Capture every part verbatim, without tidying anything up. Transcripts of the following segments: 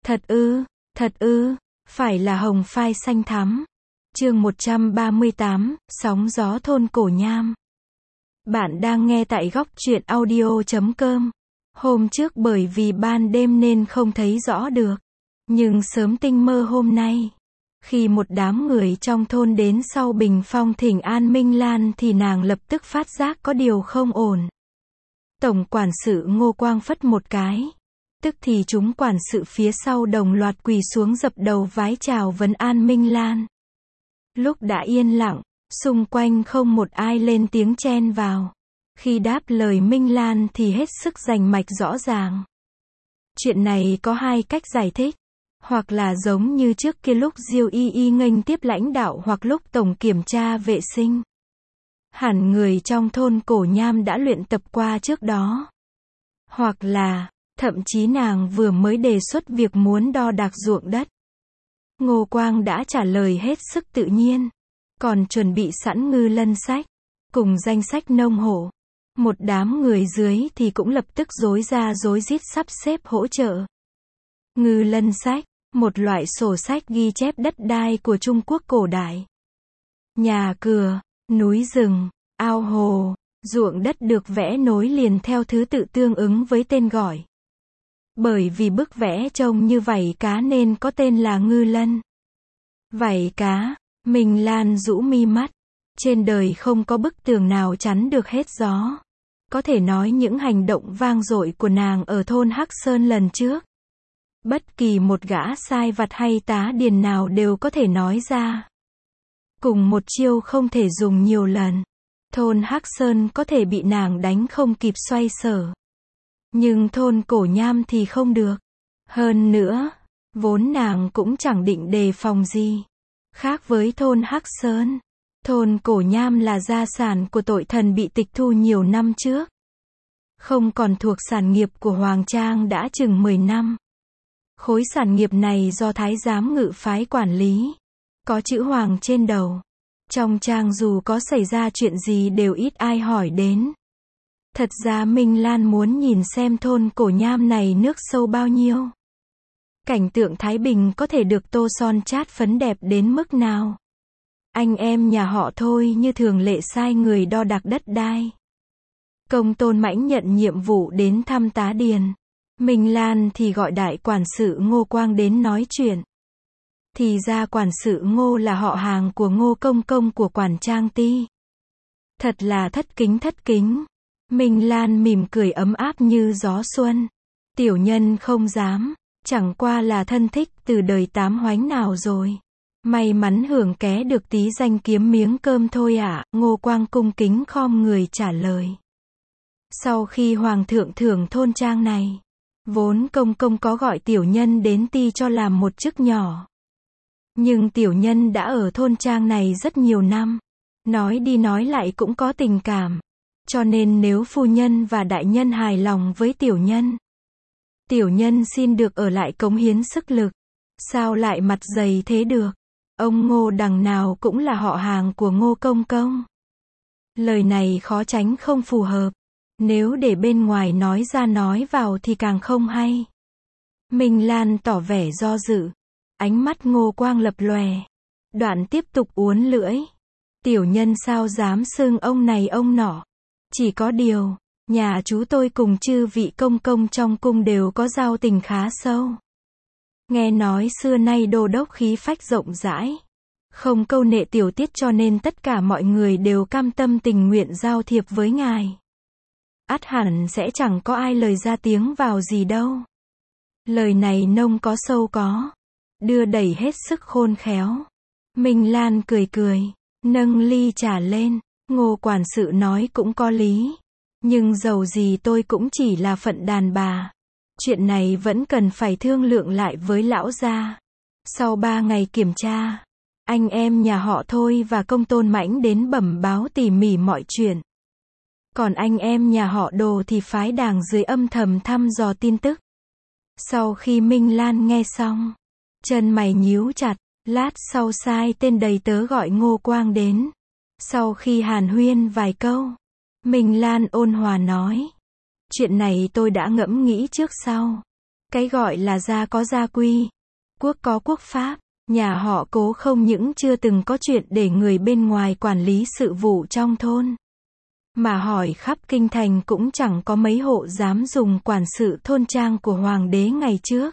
Thật ư, thật ư, phải là hồng phai xanh thắm. Chương một trăm ba mươi tám, sóng gió thôn Cổ Nham. Bạn đang nghe tại góc truyện audio chấm com. Hôm trước bởi vì ban đêm nên không thấy rõ được. Nhưng sớm tinh mơ hôm nay, khi một đám người trong thôn đến sau bình phong thỉnh an Minh Lan thì nàng lập tức phát giác có điều không ổn. Tổng quản sự Ngô Quang phất một cái. Tức thì chúng quản sự phía sau đồng loạt quỳ xuống dập đầu vái chào vấn an Minh Lan. Lúc đã yên lặng, xung quanh không một ai lên tiếng chen vào. Khi đáp lời Minh Lan thì hết sức rành mạch rõ ràng. Chuyện này có hai cách giải thích. Hoặc là giống như trước kia lúc Diêu Y Y nghênh tiếp lãnh đạo hoặc lúc tổng kiểm tra vệ sinh. Hẳn người trong thôn Cổ Nham đã luyện tập qua trước đó. Hoặc là, thậm chí nàng vừa mới đề xuất việc muốn đo đạc ruộng đất. Ngô Quang đã trả lời hết sức tự nhiên. Còn chuẩn bị sẵn ngư lân sách, cùng danh sách nông hộ. Một đám người dưới thì cũng lập tức rối ra rối rít sắp xếp hỗ trợ. Ngư lân sách, một loại sổ sách ghi chép đất đai của Trung Quốc cổ đại. Nhà cửa, núi rừng, ao hồ, ruộng đất được vẽ nối liền theo thứ tự tương ứng với tên gọi. Bởi vì bức vẽ trông như vảy cá nên có tên là ngư lân. Vảy cá, Minh Lan rũ mi mắt. Trên đời không có bức tường nào chắn được hết gió. Có thể nói những hành động vang dội của nàng ở thôn Hắc Sơn lần trước. Bất kỳ một gã sai vặt hay tá điền nào đều có thể nói ra. Cùng một chiêu không thể dùng nhiều lần. Thôn Hắc Sơn có thể bị nàng đánh không kịp xoay sở. Nhưng thôn Cổ Nham thì không được. Hơn nữa, vốn nàng cũng chẳng định đề phòng gì. Khác với thôn Hắc Sơn, thôn Cổ Nham là gia sản của tội thần bị tịch thu nhiều năm trước. Không còn thuộc sản nghiệp của Hoàng Trang đã chừng mười năm. Khối sản nghiệp này do Thái giám Ngự phái quản lý. Có chữ Hoàng trên đầu. Trong trang dù có xảy ra chuyện gì đều ít ai hỏi đến. Thật ra Minh Lan muốn nhìn xem thôn Cổ Nham này nước sâu bao nhiêu. Cảnh tượng Thái Bình có thể được tô son chát phấn đẹp đến mức nào. Anh em nhà họ Thôi như thường lệ sai người đo đạc đất đai. Công Tôn Mãnh nhận nhiệm vụ đến thăm tá điền. Minh Lan thì gọi đại quản sự Ngô Quang đến nói chuyện. Thì ra quản sự Ngô là họ hàng của Ngô Công Công của quản Trang Ti. Thật là thất kính thất kính. Minh Lan mỉm cười ấm áp như gió xuân. Tiểu nhân không dám, chẳng qua là thân thích từ đời tám hoánh nào rồi. May mắn hưởng ké được tí danh kiếm miếng cơm thôi ạ. Ngô Quang cung kính khom người trả lời. Sau khi Hoàng thượng thưởng thôn trang này, vốn Công Công có gọi tiểu nhân đến ti cho làm một chức nhỏ. Nhưng tiểu nhân đã ở thôn trang này rất nhiều năm. Nói đi nói lại cũng có tình cảm. Cho nên nếu phu nhân và đại nhân hài lòng với tiểu nhân, tiểu nhân xin được ở lại cống hiến sức lực. Sao lại mặt dày thế được? Ông Ngô đằng nào cũng là họ hàng của Ngô Công Công. Lời này khó tránh không phù hợp. Nếu để bên ngoài nói ra nói vào thì càng không hay. Minh Lan tỏ vẻ do dự. Ánh mắt Ngô Quang lập lòe. Đoạn tiếp tục uốn lưỡi. Tiểu nhân sao dám xưng ông này ông nọ. Chỉ có điều, nhà chú tôi cùng chư vị công công trong cung đều có giao tình khá sâu. Nghe nói xưa nay đô đốc khí phách rộng rãi. Không câu nệ tiểu tiết cho nên tất cả mọi người đều cam tâm tình nguyện giao thiệp với ngài. Ắt hẳn sẽ chẳng có ai lời ra tiếng vào gì đâu. Lời này nông có sâu có. Đưa đẩy hết sức khôn khéo. Minh Lan cười cười, nâng ly trà lên. Ngô quản sự nói cũng có lý. Nhưng dầu gì tôi cũng chỉ là phận đàn bà. Chuyện này vẫn cần phải thương lượng lại với lão gia. Sau ba ngày kiểm tra, anh em nhà họ Thôi và Công Tôn Mãnh đến bẩm báo tỉ mỉ mọi chuyện. Còn anh em nhà họ Đồ thì phái đàng dưới âm thầm thăm dò tin tức. Sau khi Minh Lan nghe xong, chân mày nhíu chặt, lát sau sai tên đầy tớ gọi Ngô Quang đến. Sau khi hàn huyên vài câu, Minh Lan ôn hòa nói. Chuyện này tôi đã ngẫm nghĩ trước sau. Cái gọi là gia có gia quy, quốc có quốc pháp. Nhà họ Cố không những chưa từng có chuyện để người bên ngoài quản lý sự vụ trong thôn, mà hỏi khắp kinh thành cũng chẳng có mấy hộ dám dùng quản sự thôn trang của hoàng đế ngày trước.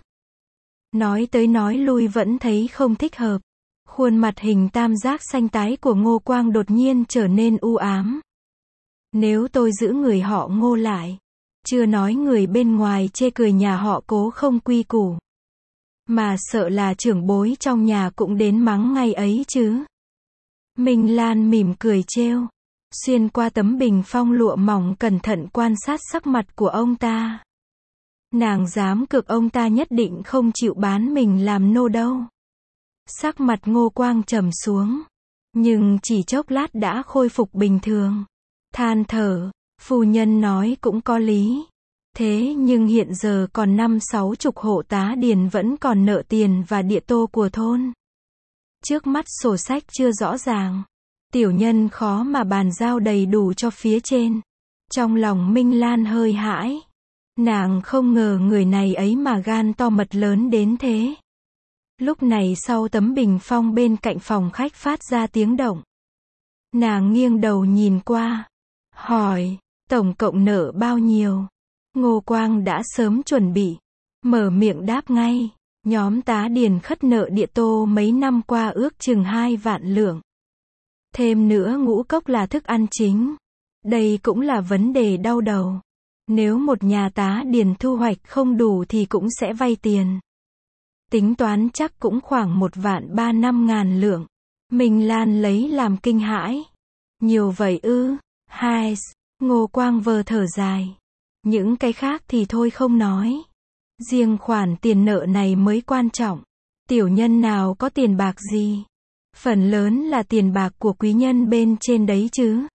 Nói tới nói lui vẫn thấy không thích hợp. Khuôn mặt hình tam giác xanh tái của Ngô Quang đột nhiên trở nên u ám. Nếu tôi giữ người họ Ngô lại, chưa nói người bên ngoài chê cười nhà họ Cố không quy củ, mà sợ là trưởng bối trong nhà cũng đến mắng ngay ấy chứ. Minh Lan mỉm cười trêu, xuyên qua tấm bình phong lụa mỏng cẩn thận quan sát sắc mặt của ông ta. Nàng dám cược ông ta nhất định không chịu bán mình làm nô đâu. Sắc mặt Ngô Quang trầm xuống, nhưng chỉ chốc lát đã khôi phục bình thường. Than thở, phu nhân nói cũng có lý. Thế nhưng hiện giờ còn năm sáu chục hộ tá điền vẫn còn nợ tiền và địa tô của thôn. Trước mắt sổ sách chưa rõ ràng, tiểu nhân khó mà bàn giao đầy đủ cho phía trên. Trong lòng Minh Lan hơi hãi. Nàng không ngờ người này ấy mà gan to mật lớn đến thế. Lúc này sau tấm bình phong bên cạnh phòng khách phát ra tiếng động. Nàng nghiêng đầu nhìn qua, hỏi, tổng cộng nợ bao nhiêu? Ngô Quang đã sớm chuẩn bị, mở miệng đáp ngay, nhóm tá điền khất nợ địa tô mấy năm qua ước chừng hai vạn lượng. Thêm nữa ngũ cốc là thức ăn chính. Đây cũng là vấn đề đau đầu. Nếu một nhà tá điền thu hoạch không đủ thì cũng sẽ vay tiền. Tính toán chắc cũng khoảng một vạn ba năm ngàn lượng. Minh Lan lấy làm kinh hãi. Nhiều vậy ư? Hai, Ngô Quang vờ thở dài. Những cái khác thì thôi không nói. Riêng khoản tiền nợ này mới quan trọng. Tiểu nhân nào có tiền bạc gì? Phần lớn là tiền bạc của quý nhân bên trên đấy chứ.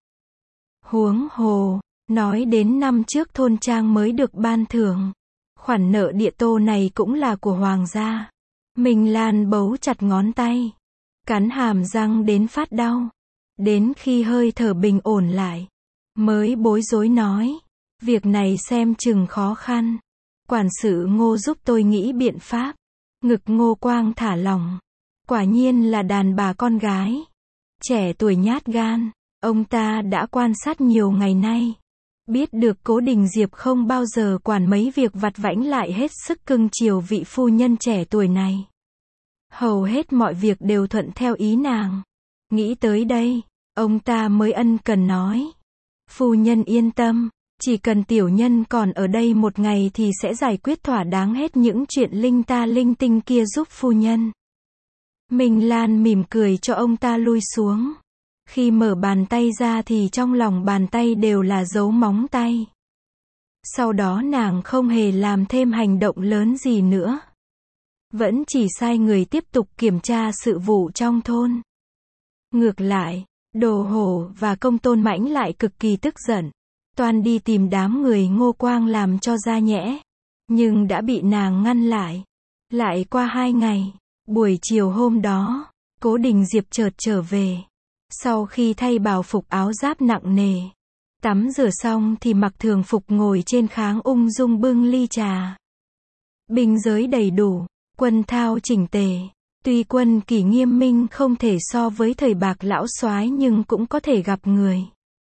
Huống hồ, nói đến năm trước thôn trang mới được ban thưởng. Khoản nợ địa tô này cũng là của hoàng gia. Minh Lan bấu chặt ngón tay, cắn hàm răng đến phát đau. Đến khi hơi thở bình ổn lại, mới bối rối nói, việc này xem chừng khó khăn. Quản sự Ngô giúp tôi nghĩ biện pháp. Ngực Ngô Quang thả lỏng. Quả nhiên là đàn bà con gái. Trẻ tuổi nhát gan. Ông ta đã quan sát nhiều ngày nay. Biết được Cố Đình Diệp không bao giờ quản mấy việc vặt vãnh, lại hết sức cưng chiều vị phu nhân trẻ tuổi này. Hầu hết mọi việc đều thuận theo ý nàng. Nghĩ tới đây, ông ta mới ân cần nói. Phu nhân yên tâm, chỉ cần tiểu nhân còn ở đây một ngày thì sẽ giải quyết thỏa đáng hết những chuyện linh ta linh tinh kia giúp phu nhân. Minh Lan mỉm cười cho ông ta lui xuống. Khi mở bàn tay ra thì trong lòng bàn tay đều là dấu móng tay. Sau đó nàng không hề làm thêm hành động lớn gì nữa. Vẫn chỉ sai người tiếp tục kiểm tra sự vụ trong thôn. Ngược lại, Đồ Hổ và Công Tôn Mãnh lại cực kỳ tức giận. Toan đi tìm đám người Ngô Quang làm cho ra nhẽ. Nhưng đã bị nàng ngăn lại. Lại qua hai ngày, buổi chiều hôm đó, Cố Đình Diệp chợt trở về. Sau khi thay bào phục áo giáp nặng nề, tắm rửa xong thì mặc thường phục ngồi trên kháng ung dung bưng ly trà. Binh giới đầy đủ, quân thao chỉnh tề. Tuy quân kỷ nghiêm minh không thể so với thời Bạc lão soái nhưng cũng có thể gặp người.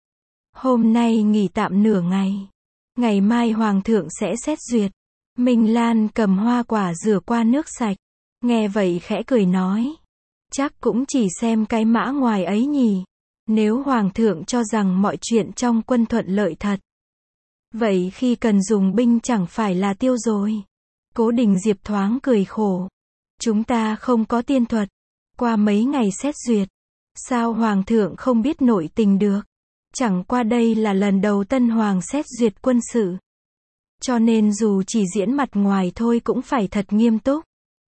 Hôm nay nghỉ tạm nửa ngày. Ngày mai hoàng thượng sẽ xét duyệt. Minh Lan cầm hoa quả rửa qua nước sạch. Nghe vậy khẽ cười nói. Chắc cũng chỉ xem cái mã ngoài ấy nhỉ. Nếu hoàng thượng cho rằng mọi chuyện trong quân thuận lợi thật, vậy khi cần dùng binh chẳng phải là tiêu rồi. Cố Đình Diệp thoáng cười khổ. Chúng ta không có tiên thuật. Qua mấy ngày xét duyệt, sao hoàng thượng không biết nội tình được? Chẳng qua đây là lần đầu tân hoàng xét duyệt quân sự. Cho nên dù chỉ diễn mặt ngoài thôi cũng phải thật nghiêm túc.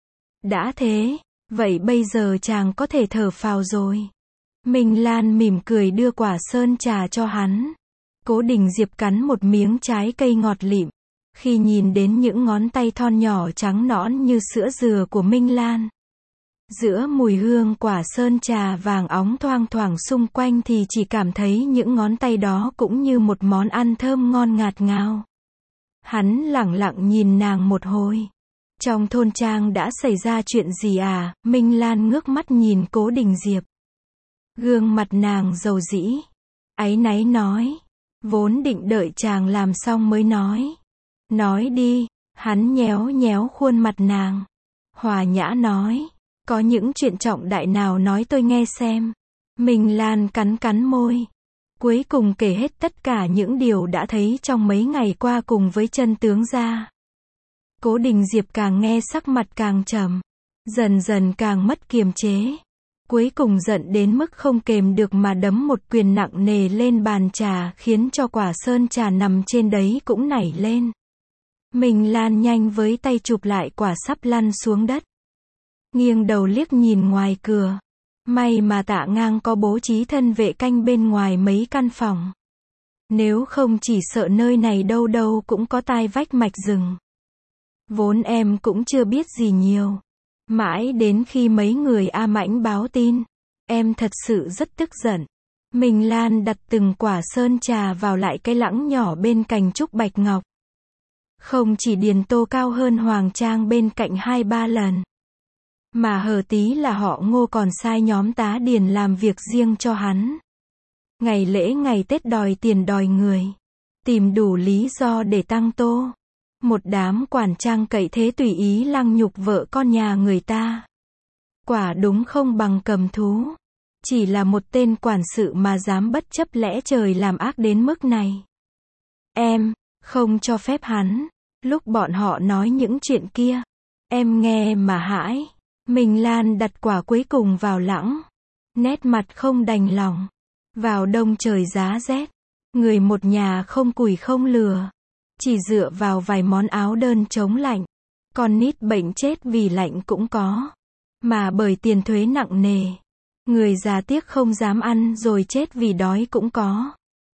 Đã thế, vậy bây giờ chàng có thể thở phào rồi. Minh Lan mỉm cười đưa quả sơn trà cho hắn. Cố Đình Diệp cắn một miếng trái cây ngọt lịm. Khi nhìn đến những ngón tay thon nhỏ trắng nõn như sữa dừa của Minh Lan, giữa mùi hương quả sơn trà vàng óng thoang thoảng xung quanh thì chỉ cảm thấy những ngón tay đó cũng như một món ăn thơm ngon ngạt ngào. Hắn lẳng lặng nhìn nàng một hồi. Trong thôn trang đã xảy ra chuyện gì à? Minh Lan ngước mắt nhìn Cố Đình Diệp. Gương mặt nàng dầu dĩ, áy náy nói. Vốn định đợi chàng làm xong mới nói. Nói đi, hắn nhéo nhéo khuôn mặt nàng. Hòa nhã nói. Có những chuyện trọng đại nào nói tôi nghe xem. Minh Lan cắn cắn môi. Cuối cùng kể hết tất cả những điều đã thấy trong mấy ngày qua cùng với chân tướng ra. Cố Đình Diệp càng nghe sắc mặt càng trầm, dần dần càng mất kiềm chế. Cuối cùng giận đến mức không kềm được mà đấm một quyền nặng nề lên bàn trà, khiến cho quả sơn trà nằm trên đấy cũng nảy lên. Minh Lan nhanh với tay chụp lại quả sắp lăn xuống đất. Nghiêng đầu liếc nhìn ngoài cửa. May mà Tạ Ngang có bố trí thân vệ canh bên ngoài mấy căn phòng. Nếu không chỉ sợ nơi này đâu đâu cũng có tai vách mạch rừng. Vốn em cũng chưa biết gì nhiều. Mãi đến khi mấy người A Mãnh báo tin, em thật sự rất tức giận. Minh Lan đặt từng quả sơn trà vào lại cái lẵng nhỏ bên cạnh trúc bạch ngọc. Không chỉ điền tô cao hơn Hoàng Trang bên cạnh hai ba lần, mà hờ tí là họ Ngô còn sai nhóm tá điền làm việc riêng cho hắn. Ngày lễ ngày Tết đòi tiền đòi người, tìm đủ lý do để tăng tô. Một đám quản trang cậy thế tùy ý lăng nhục vợ con nhà người ta. Quả đúng không bằng cầm thú. Chỉ là một tên quản sự mà dám bất chấp lẽ trời làm ác đến mức này. Em không cho phép hắn. Lúc bọn họ nói những chuyện kia, em nghe mà hãi. Minh Lan đặt quả cuối cùng vào lẵng, nét mặt không đành lòng. Vào đông trời giá rét, người một nhà không củi không lửa, chỉ dựa vào vài món áo đơn chống lạnh. Con nít bệnh chết vì lạnh cũng có, mà bởi tiền thuế nặng nề, người già tiếc không dám ăn rồi chết vì đói cũng có.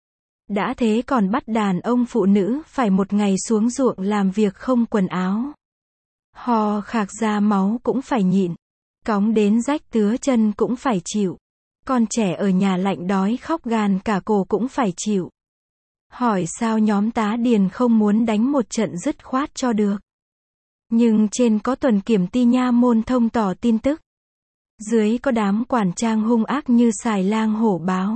Đã thế còn bắt đàn ông phụ nữ phải một ngày xuống ruộng làm việc không quần áo. Ho khạc ra máu cũng phải nhịn, cóng đến rách tứa chân cũng phải chịu. Con trẻ ở nhà lạnh đói khóc gàn cả cổ cũng phải chịu. Hỏi sao nhóm tá điền không muốn đánh một trận dứt khoát cho được. Nhưng trên có tuần kiểm ty nha môn thông tỏ tin tức. Dưới có đám quản trang hung ác như xài lang hổ báo.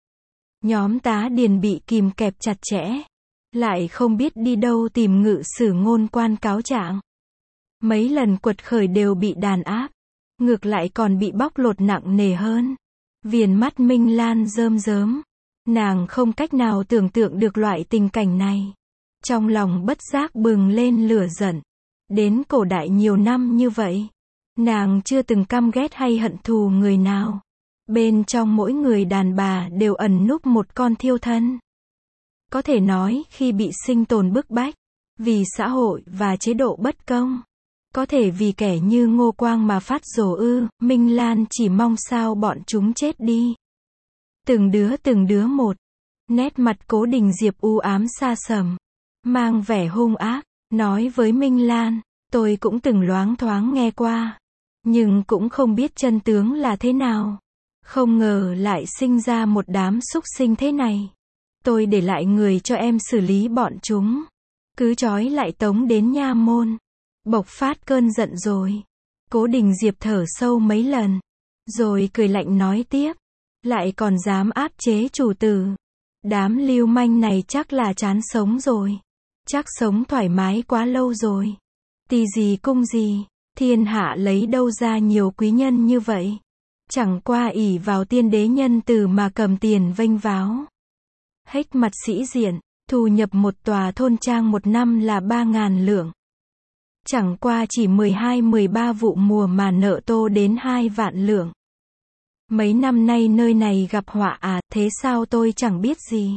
Nhóm tá điền bị kìm kẹp chặt chẽ, lại không biết đi đâu tìm ngự sử ngôn quan cáo trạng. Mấy lần quật khởi đều bị đàn áp, ngược lại còn bị bóc lột nặng nề hơn. Viền mắt Minh Lan rơm rớm, nàng không cách nào tưởng tượng được loại tình cảnh này. Trong lòng bất giác bừng lên lửa giận. Đến cổ đại nhiều năm như vậy, nàng chưa từng căm ghét hay hận thù người nào. Bên trong mỗi người đàn bà đều ẩn núp một con thiêu thân. Có thể nói khi bị sinh tồn bức bách, vì xã hội và chế độ bất công, có thể vì kẻ như Ngô Quang mà phát rồ ư. Minh Lan chỉ mong sao bọn chúng chết đi. Từng đứa từng đứa một. Nét mặt Cố Đình Diệp u ám xa sầm, mang vẻ hung ác, nói với Minh Lan, tôi cũng từng loáng thoáng nghe qua, nhưng cũng không biết chân tướng là thế nào. Không ngờ lại sinh ra một đám súc sinh thế này. Tôi để lại người cho em xử lý bọn chúng. Cứ trói lại tống đến nha môn. Bộc phát cơn giận rồi. Cố Đình Diệp thở sâu mấy lần, rồi cười lạnh nói tiếp. Lại còn dám áp chế chủ tử. Đám lưu manh này chắc là chán sống rồi. Chắc sống thoải mái quá lâu rồi. Tỳ gì cung gì, thiên hạ lấy đâu ra nhiều quý nhân như vậy. Chẳng qua ỷ vào tiên đế nhân từ mà cầm tiền vênh váo. Hếch mặt sĩ diện, thu nhập một tòa thôn trang một năm là ba ngàn lượng. Chẳng qua chỉ mười hai mười ba vụ mùa mà nợ tô đến hai vạn lượng. Mấy năm nay nơi này gặp họa à, thế sao tôi chẳng biết gì.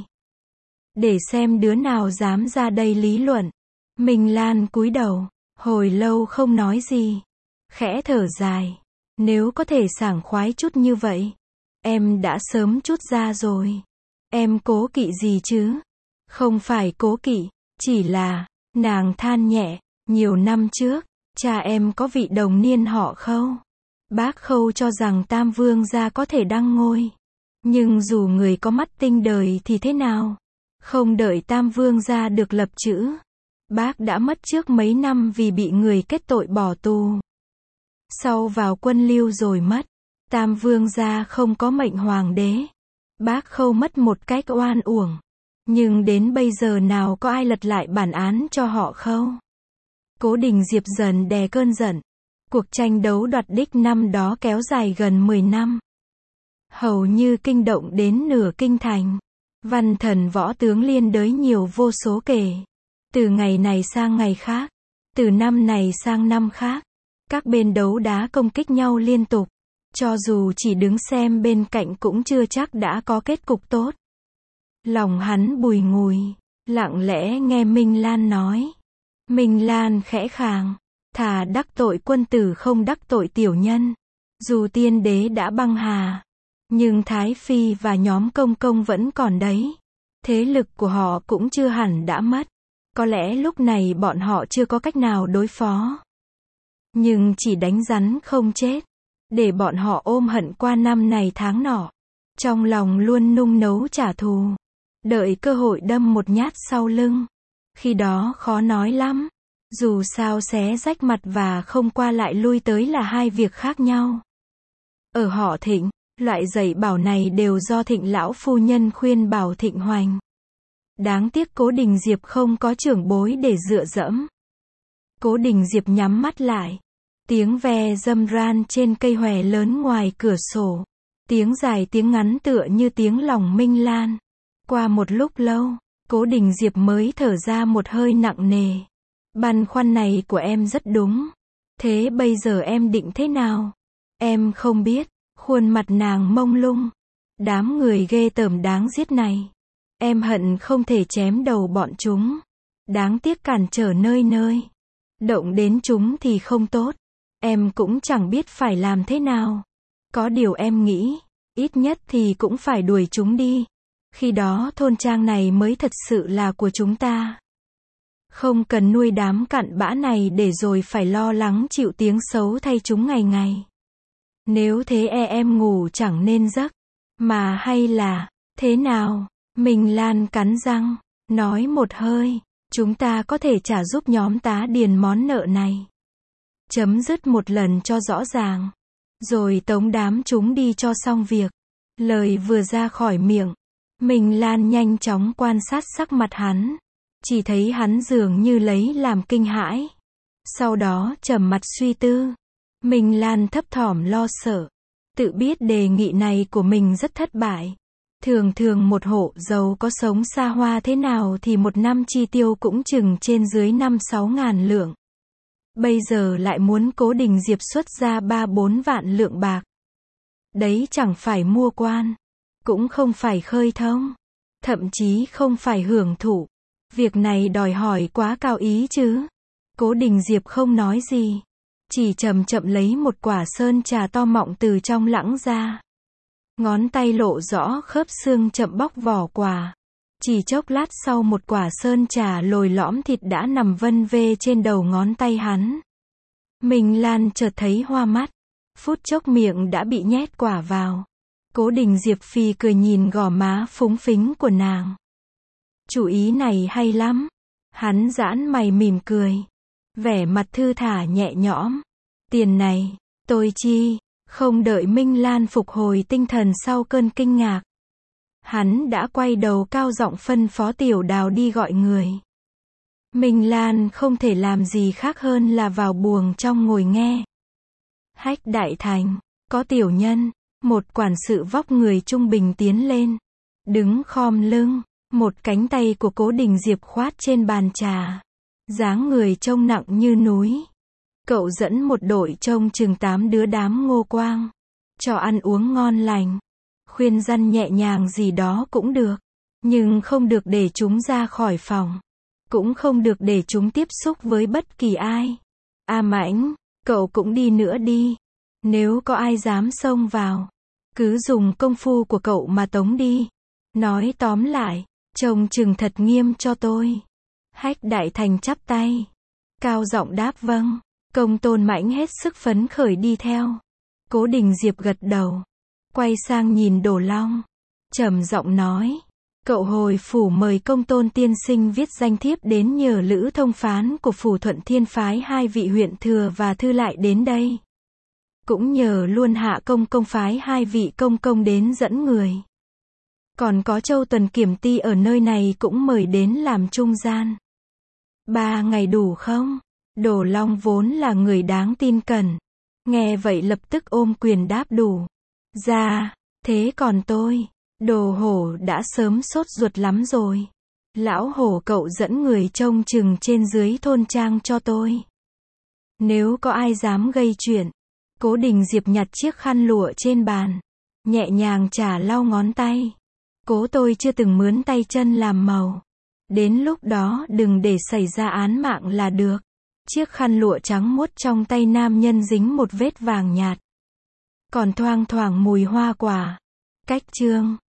Để xem đứa nào dám ra đây lý luận. Minh Lan cúi đầu, hồi lâu không nói gì. Khẽ thở dài. Nếu có thể sảng khoái chút như vậy, em đã sớm chút ra rồi. Em cố kỵ gì chứ? Không phải cố kỵ, chỉ là, nàng than nhẹ, nhiều năm trước, cha em có vị đồng niên họ Khâu. Bác Khâu cho rằng Tam Vương gia có thể đăng ngôi. Nhưng dù người có mắt tinh đời thì thế nào? Không đợi Tam Vương gia được lập chữ, Bác đã mất trước mấy năm vì bị người kết tội bỏ tù. Sau vào quân Lưu rồi mất. Tam Vương gia không có mệnh hoàng đế. Bác Khâu mất một cách oan uổng. Nhưng đến bây giờ nào có ai lật lại bản án cho họ Khâu. Cố Đình Diệp dần đè cơn giận. Cuộc tranh đấu đoạt đích năm đó kéo dài gần mười năm. Hầu như kinh động đến nửa kinh thành. Văn thần võ tướng liên đới nhiều vô số kể. Từ ngày này sang ngày khác. Từ năm này sang năm khác. Các bên đấu đá công kích nhau liên tục. Cho dù chỉ đứng xem bên cạnh cũng chưa chắc đã có kết cục tốt. Lòng hắn bùi ngùi. Lặng lẽ nghe Minh Lan nói. Minh Lan khẽ khàng. Thà đắc tội quân tử không đắc tội tiểu nhân. Dù tiên đế đã băng hà. Nhưng Thái Phi và nhóm công công vẫn còn đấy. Thế lực của họ cũng chưa hẳn đã mất. Có lẽ lúc này bọn họ chưa có cách nào đối phó. Nhưng chỉ đánh rắn không chết. Để bọn họ ôm hận qua năm này tháng nọ. Trong lòng luôn nung nấu trả thù. Đợi cơ hội đâm một nhát sau lưng. Khi đó khó nói lắm. Dù sao xé rách mặt và không qua lại lui tới là hai việc khác nhau. Ở họ Thịnh, loại dạy bảo này đều do Thịnh lão phu nhân khuyên bảo Thịnh Hoành. Đáng tiếc Cố Đình Diệp không có trưởng bối để dựa dẫm. Cố Đình Diệp nhắm mắt lại. Tiếng ve râm ran trên cây hòe lớn ngoài cửa sổ. Tiếng dài tiếng ngắn tựa như tiếng lòng Minh Lan. Qua một lúc lâu, Cố Đình Diệp mới thở ra một hơi nặng nề. Băn khoăn này của em rất đúng. Thế bây giờ em định thế nào? Em không biết. Khuôn mặt nàng mông lung. Đám người ghê tởm đáng giết này. Em hận không thể chém đầu bọn chúng. Đáng tiếc cản trở nơi nơi. Động đến chúng thì không tốt. Em cũng chẳng biết phải làm thế nào. Có điều em nghĩ, ít nhất thì cũng phải đuổi chúng đi. Khi đó thôn trang này mới thật sự là của chúng ta. Không cần nuôi đám cặn bã này để rồi phải lo lắng chịu tiếng xấu thay chúng ngày ngày. Nếu thế e em ngủ chẳng nên giấc. Mà hay là, thế nào? Minh Lan cắn răng, nói một hơi, chúng ta có thể trả giúp nhóm tá điền món nợ này. Chấm dứt một lần cho rõ ràng. Rồi tống đám chúng đi cho xong việc. Lời vừa ra khỏi miệng. Minh Lan nhanh chóng quan sát sắc mặt hắn. Chỉ thấy hắn dường như lấy làm kinh hãi. Sau đó trầm mặt suy tư. Minh Lan thấp thỏm lo sợ. Tự biết đề nghị này của mình rất thất bại. Thường thường một hộ giàu có sống xa hoa thế nào thì một năm chi tiêu cũng chừng trên dưới năm sáu ngàn lượng. Bây giờ lại muốn Cố Đình Diệp xuất ra ba bốn vạn lượng bạc. Đấy chẳng phải mua quan. Cũng không phải khơi thông. Thậm chí không phải hưởng thụ. Việc này đòi hỏi quá cao ý chứ. Cố Đình Diệp không nói gì. Chỉ chậm chậm lấy một quả sơn trà to mọng từ trong lãng ra. Ngón tay lộ rõ khớp xương chậm bóc vỏ quả. Chỉ chốc lát sau một quả sơn trà lồi lõm thịt đã nằm vân vê trên đầu ngón tay hắn. Minh Lan chợt thấy hoa mắt. Phút chốc miệng đã bị nhét quả vào. Cố Đình Diệp phì cười nhìn gò má phúng phính của nàng. Chủ ý này hay lắm. Hắn giãn mày mỉm cười. Vẻ mặt thư thả nhẹ nhõm. Tiền này, tôi chi. Không đợi Minh Lan phục hồi tinh thần sau cơn kinh ngạc. Hắn đã quay đầu cao giọng phân phó Tiểu Đào đi gọi người. Minh Lan không thể làm gì khác hơn là vào buồng trong ngồi nghe. Hách đại thành, có tiểu nhân, một quản sự vóc người trung bình tiến lên. Đứng khom lưng, một cánh tay của Cố Đình Diệp khoát trên bàn trà. Dáng người trông nặng như núi. Cậu dẫn một đội trông chừng tám đứa đám ngô quang. Cho ăn uống ngon lành. Khuyên răn nhẹ nhàng gì đó cũng được. Nhưng không được để chúng ra khỏi phòng. Cũng không được để chúng tiếp xúc với bất kỳ ai. A Mãnh, cậu cũng đi nữa đi. Nếu có ai dám xông vào, cứ dùng công phu của cậu mà tống đi. Nói tóm lại, trông chừng thật nghiêm cho tôi. Hách đại thành chắp tay. Cao giọng đáp vâng. Công Tôn Mãnh hết sức phấn khởi đi theo. Cố Đình Diệp gật đầu. Quay sang nhìn Đồ Long. Trầm giọng nói. Cậu hồi phủ mời Công Tôn tiên sinh viết danh thiếp đến nhờ Lữ thông phán của phủ Thuận Thiên phái hai vị huyện thừa và thư lại đến đây. Cũng nhờ luôn Hạ công công phái hai vị công công đến dẫn người. Còn có Châu Tuần Kiểm ty ở nơi này cũng mời đến làm trung gian. Ba ngày đủ không? Đồ Long vốn là người đáng tin cẩn. Nghe vậy lập tức ôm quyền đáp đủ. Dạ, thế còn tôi, Đồ Hổ đã sớm sốt ruột lắm rồi. Lão Hổ cậu dẫn người trông chừng trên dưới thôn trang cho tôi. Nếu có ai dám gây chuyện. Cố Đình Diệp nhặt chiếc khăn lụa trên bàn. Nhẹ nhàng chà lau ngón tay. Cố tôi chưa từng mướn tay chân làm màu. Đến lúc đó đừng để xảy ra án mạng là được. Chiếc khăn lụa trắng muốt trong tay nam nhân dính một vết vàng nhạt. Còn thoang thoảng mùi hoa quả. Cách chương